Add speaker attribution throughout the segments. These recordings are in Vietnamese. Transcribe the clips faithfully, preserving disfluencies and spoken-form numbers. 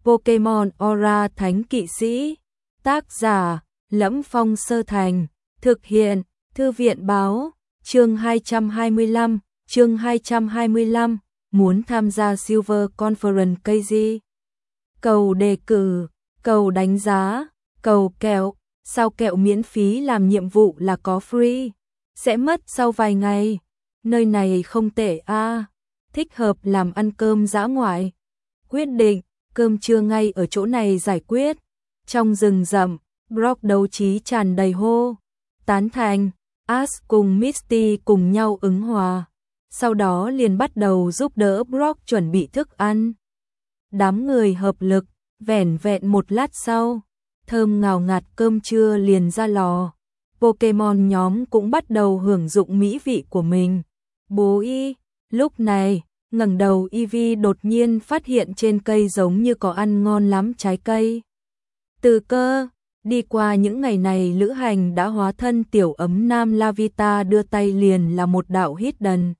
Speaker 1: Pokemon Aura Thánh Kỵ Sĩ. Tác giả: Lẫm Phong Sơ Thành. Thực hiện: Thư viện báo. Chương hai trăm hai mươi lăm, chương hai trăm hai mươi lăm, muốn tham gia Silver Conference cây gì? Cầu đề cử, cầu đánh giá, cầu kẹo, sao kẹo miễn phí làm nhiệm vụ là có free, sẽ mất sau vài ngày. Nơi này không tệ a, à. Thích hợp làm ăn cơm dã ngoại. Quyết định, cơm trưa ngay ở chỗ này giải quyết. Trong rừng rậm, Brock đấu trí tràn đầy hô. Tán thành, Ash cùng Misty cùng nhau ứng hòa. Sau đó liền bắt đầu giúp đỡ Brock chuẩn bị thức ăn. Đám người hợp lực, vẻn vẹn một lát sau, thơm ngào ngạt cơm trưa liền ra lò. Pokemon nhóm cũng bắt đầu hưởng dụng mỹ vị của mình. Bố y, lúc này, ngẩng đầu Eevee đột nhiên phát hiện trên cây giống như có ăn ngon lắm trái cây. Từ cơ, đi qua những ngày này lữ hành đã hóa thân tiểu ấm nam Lavita đưa tay liền là một đạo hidden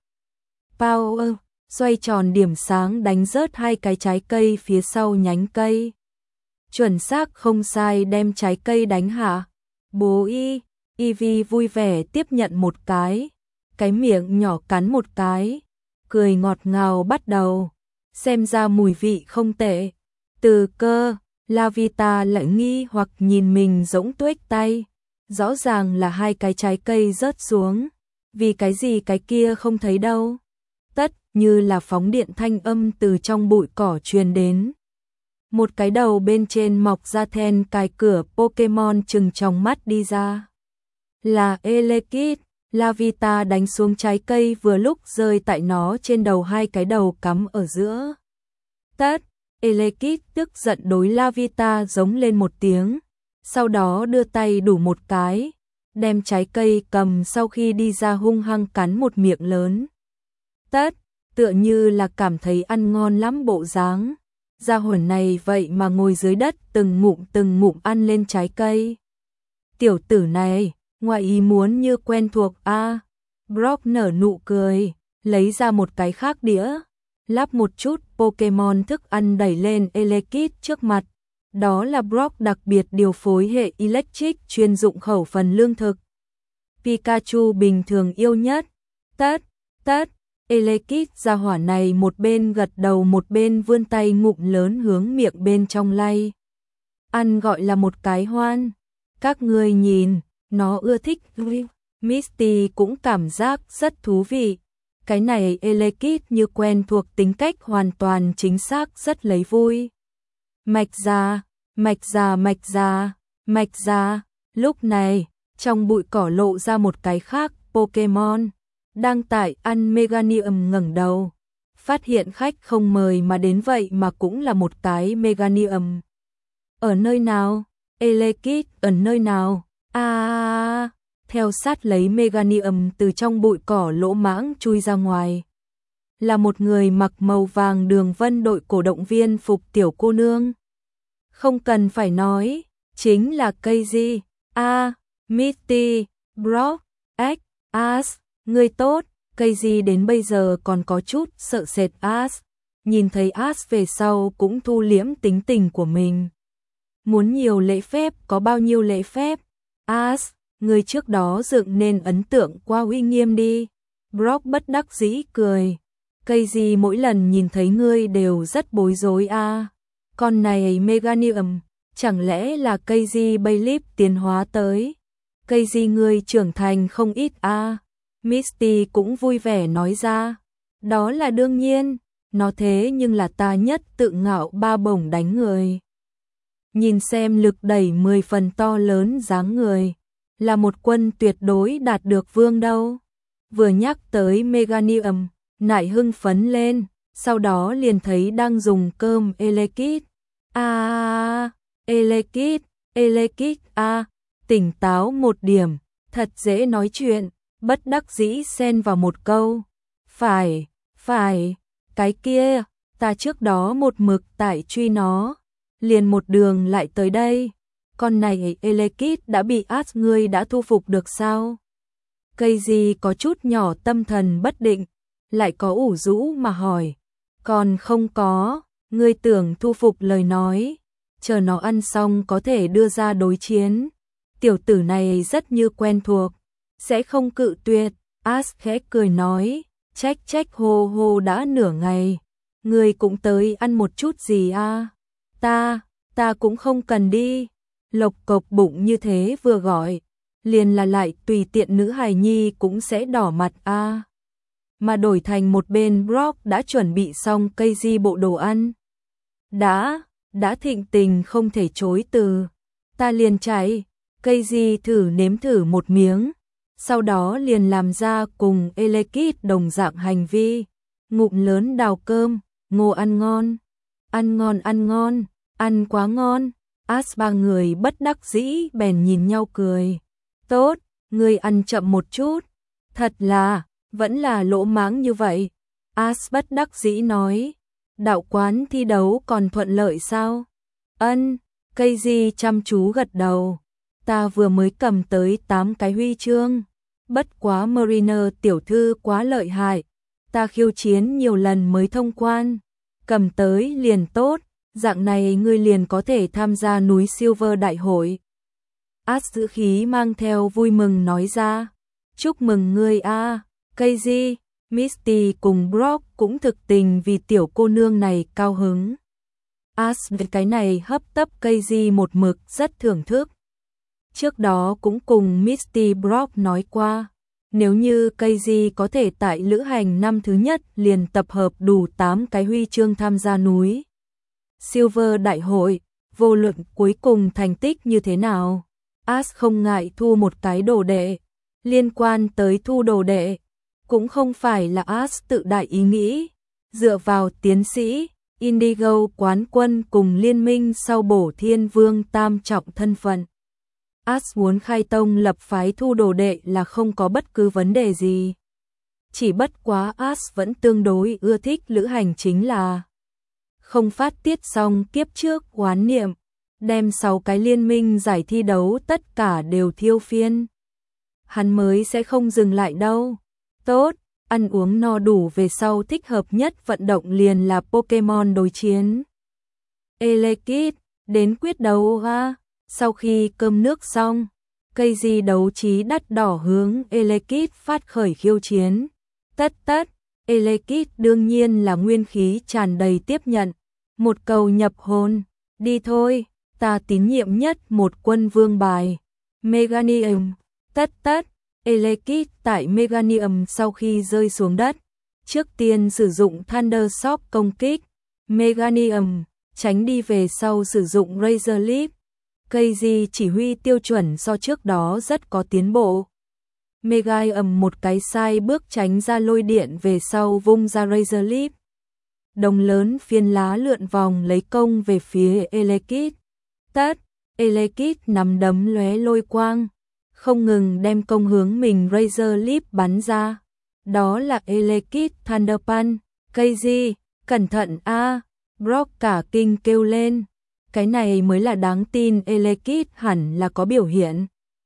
Speaker 1: power, xoay tròn điểm sáng đánh rớt hai cái trái cây phía sau nhánh cây. Chuẩn xác không sai đem trái cây đánh hạ. Bố y, Eevee vui vẻ tiếp nhận một cái, cái miệng nhỏ cắn một cái, cười ngọt ngào bắt đầu. Xem ra mùi vị không tệ. Từ cơ, Lavita lại nghi hoặc nhìn mình rỗng tuếch tay. Rõ ràng là hai cái trái cây rớt xuống. Vì cái gì cái kia không thấy đâu. Tất như là phóng điện thanh âm từ trong bụi cỏ truyền đến. Một cái đầu bên trên mọc ra then cài cửa Pokemon trừng trong mắt đi ra. Là Elekid. Lavita đánh xuống trái cây vừa lúc rơi tại nó trên đầu hai cái đầu cắm ở giữa. Tất, Elekid tức giận đối Lavita giống lên một tiếng, sau đó đưa tay đủ một cái, đem trái cây cầm sau khi đi ra hung hăng cắn một miệng lớn. Tất, tựa như là cảm thấy ăn ngon lắm bộ dáng. Gia hỏa này vậy mà ngồi dưới đất từng ngụm từng ngụm ăn lên trái cây. Tiểu tử này, ngoài ý muốn như quen thuộc a. À. Brock nở nụ cười, lấy ra một cái khác đĩa, lắp một chút Pokemon thức ăn đẩy lên Elekid trước mặt. Đó là Brock đặc biệt điều phối hệ Electric chuyên dụng khẩu phần lương thực. Pikachu bình thường yêu nhất. Tất, tất, Elekid gia hỏa này một bên gật đầu một bên vươn tay ngụm lớn hướng miệng bên trong lay. Ăn gọi là một cái hoan. Các ngươi nhìn, nó ưa thích. Misty cũng cảm giác rất thú vị. Cái này Elekid như quen thuộc tính cách hoàn toàn chính xác rất lấy vui. Mạch ra, mạch ra mạch ra, mạch ra. Lúc này, trong bụi cỏ lộ ra một cái khác Pokemon. Đang tại ăn Meganium ngẩng đầu. Phát hiện khách không mời mà đến vậy mà cũng là một cái Meganium. Ở nơi nào? Elekid ở nơi nào? À, theo sát lấy Meganium từ trong bụi cỏ lỗ mãng chui ra ngoài. Là một người mặc màu vàng đường vân đội cổ động viên phục tiểu cô nương. Không cần phải nói, chính là cây gì? A, Misty, Brock, X, Ash, người tốt. Cây gì đến bây giờ còn có chút sợ sệt Ash. Nhìn thấy Ash về sau cũng thu liễm tính tình của mình. Muốn nhiều lễ phép có bao nhiêu lễ phép. Ash, người trước đó dựng nên ấn tượng qua uy nghiêm đi. Brock bất đắc dĩ cười. Cây gì mỗi lần nhìn thấy ngươi đều rất bối rối a. À. Con này Meganium, chẳng lẽ là cây gì Baylip tiến hóa tới. Cây gì ngươi trưởng thành không ít a. À. Misty cũng vui vẻ nói ra. Đó là đương nhiên, nó thế nhưng là ta nhất tự ngạo ba bổng đánh người. Nhìn xem lực đẩy mười phần to lớn dáng người. Là một quân tuyệt đối đạt được vương đâu. Vừa nhắc tới Meganium, nại hưng phấn lên, sau đó liền thấy đang dùng cơm Elekid. À, Elekid, Elekid à, tỉnh táo một điểm, thật dễ nói chuyện, bất đắc dĩ xen vào một câu. Phải, phải, cái kia, ta trước đó một mực tại truy nó, liền một đường lại tới đây. Con này Elekid đã bị Ash ngươi đã thu phục được sao? Cây gì có chút nhỏ tâm thần bất định, lại có ủ rũ mà hỏi. Còn không có, Ngươi tưởng thu phục lời nói, chờ nó ăn xong có thể đưa ra đối chiến. Tiểu tử này rất như quen thuộc, sẽ không cự tuyệt. Ash khẽ cười nói, trách trách hô hô đã nửa ngày. Ngươi cũng tới ăn một chút gì a? Ta, ta cũng không cần đi. Lộc cộc bụng như thế vừa gọi, liền là lại tùy tiện nữ hài nhi cũng sẽ đỏ mặt a. Mà đổi thành một bên Brock đã chuẩn bị xong cây di bộ đồ ăn. Đã, đã thịnh tình không thể chối từ. Ta liền chạy, cây di thử nếm thử một miếng, sau đó liền làm ra cùng Elekid đồng dạng hành vi. Ngụm lớn đào cơm, ngô ăn ngon, ăn ngon ăn ngon, ăn quá ngon. Ash ba người bất đắc dĩ bèn nhìn nhau cười. Tốt, ngươi ăn chậm một chút. Thật là, vẫn là lỗ mãng như vậy. Ash bất đắc dĩ nói. Đạo quán thi đấu còn thuận lợi sao? Ân, cây di chăm chú gật đầu. Ta vừa mới cầm tới tám cái huy chương. Bất quá Mariner tiểu thư quá lợi hại. Ta khiêu chiến nhiều lần mới thông quan. Cầm tới liền tốt. Dạng này ngươi liền có thể tham gia núi Silver đại hội. Ash giữ khí mang theo vui mừng nói ra. Chúc mừng ngươi a, cây di. Misty cùng Brock cũng thực tình vì tiểu cô nương này cao hứng. Ash về cái này hấp tấp cây di một mực rất thưởng thức. Trước đó cũng cùng Misty Brock nói qua, nếu như cây di có thể tại lữ hành năm thứ nhất liền tập hợp đủ tám cái huy chương tham gia núi Silver đại hội, vô luận cuối cùng thành tích như thế nào, Ash không ngại thu một cái đồ đệ. Liên quan tới thu đồ đệ, cũng không phải là Ash tự đại ý nghĩ, dựa vào tiến sĩ, Indigo quán quân cùng liên minh sau bổ thiên vương tam trọng thân phận. Ash muốn khai tông lập phái thu đồ đệ là không có bất cứ vấn đề gì. Chỉ bất quá Ash vẫn tương đối ưa thích lữ hành chính là không phát tiết xong kiếp trước oán niệm, đem sáu cái liên minh giải thi đấu tất cả đều thiêu phiên. Hắn mới sẽ không dừng lại đâu. Tốt, ăn uống no đủ về sau thích hợp nhất vận động liền là Pokemon đối chiến. Elekid, đến quyết đấu ha. Sau khi cơm nước xong, cây di đấu trí đắt đỏ hướng Elekid phát khởi khiêu chiến. Tất tất, Elekid đương nhiên là nguyên khí tràn đầy tiếp nhận. Một cầu nhập hồn, đi thôi, ta tín nhiệm nhất một quân vương bài. Meganium, tất tất, Elekid tại Meganium sau khi rơi xuống đất, trước tiên sử dụng Thunder Shock công kích. Meganium, tránh đi về sau sử dụng Razor Leaf. Cây di chỉ huy tiêu chuẩn so trước đó rất có tiến bộ. Meganium một cái sai bước tránh ra lôi điện về sau vung ra Razor Leaf. Đồng lớn phiên lá lượn vòng lấy công về phía Elekid. Tất, Elekid nắm đấm lóe lôi quang, không ngừng đem công hướng mình Razor Leaf bắn ra. Đó là Elekid Thunder Punch. Cây di, cẩn thận a. Brock cả kinh kêu lên. Cái này mới là đáng tin, Elekid hẳn là có biểu hiện.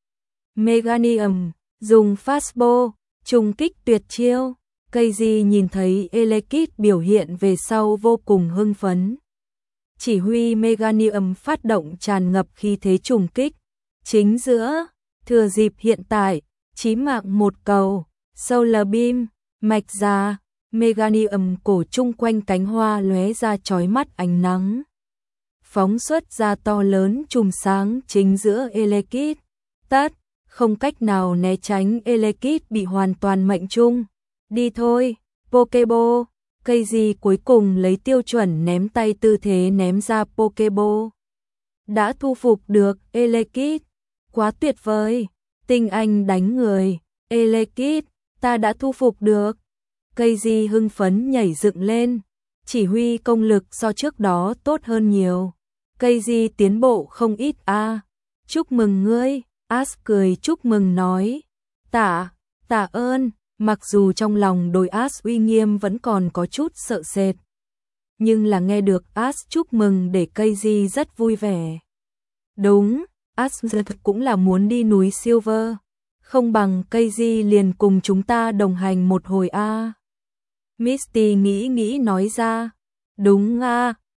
Speaker 1: Meganium, dùng Fastball, trùng kích tuyệt chiêu. Cây di nhìn thấy Elekid biểu hiện về sau vô cùng hưng phấn. Chỉ huy Meganium phát động tràn ngập khí thế trùng kích. Chính giữa, thừa dịp hiện tại, chí mạng một cầu, Solar Beam, mạch ra, Meganium cổ chung quanh cánh hoa lóe ra chói mắt ánh nắng. Phóng xuất ra to lớn chùm sáng chính giữa Elekid. Tất, không cách nào né tránh, Elekid bị hoàn toàn mệnh trung. Đi thôi, Pokeball. Cây di cuối cùng lấy tiêu chuẩn ném tay tư thế ném ra Pokeball. Đã thu phục được Elekid. Quá tuyệt vời. Tinh anh đánh người. Elekid, ta đã thu phục được. Cây di hưng phấn nhảy dựng lên. Chỉ huy công lực so trước đó tốt hơn nhiều. Cây di tiến bộ không ít a. À. Chúc mừng ngươi. Ash cười chúc mừng nói. Tạ, tạ ơn. Mặc dù trong lòng đối Ash uy nghiêm vẫn còn có chút sợ sệt, nhưng là nghe được Ash chúc mừng để cây di rất vui vẻ. Đúng, Ash cũng là muốn đi núi Silver, không bằng cây di liền cùng chúng ta đồng hành một hồi a. Misty nghĩ nghĩ nói ra. Đúng a,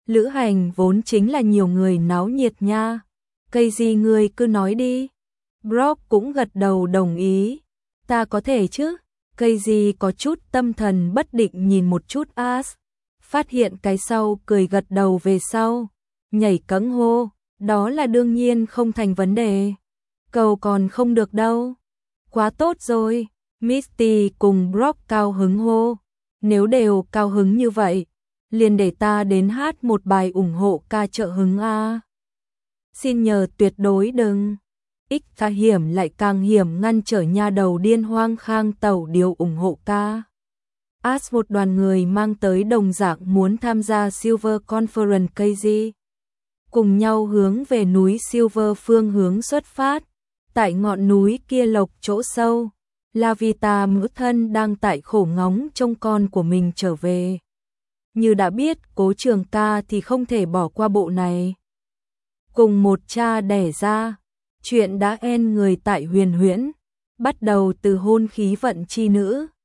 Speaker 1: Lữ hành vốn chính là nhiều người náo nhiệt nha. Cây gì người cứ nói đi. Brock cũng gật đầu đồng ý. Ta có thể chứ. Cây gì có chút tâm thần bất định nhìn một chút As. Phát hiện cái sau cười gật đầu về sau. Nhảy cẫng hô. Đó là đương nhiên không thành vấn đề. Cầu còn không được đâu. Quá tốt rồi. Misty cùng Brock cao hứng hô. Nếu đều cao hứng như vậy, liền để ta đến hát một bài ủng hộ ca trợ hứng a. Xin nhờ tuyệt đối đừng. Ích ca hiểm lại càng hiểm ngăn trở nha đầu điên hoang khang tẩu điều ủng hộ ca. As một đoàn người mang tới đồng dạng muốn tham gia Silver Conference ca giê. Cùng nhau hướng về núi Silver phương hướng xuất phát. Tại ngọn núi kia lộc chỗ sâu, Lavita mẫu thân đang tại khổ ngóng trông con của mình trở về. Như đã biết Cố Trường ca thì không thể bỏ qua bộ này. Cùng một cha đẻ ra, chuyện đã en người tại huyền huyễn, bắt đầu từ hôn khí vận chi nữ.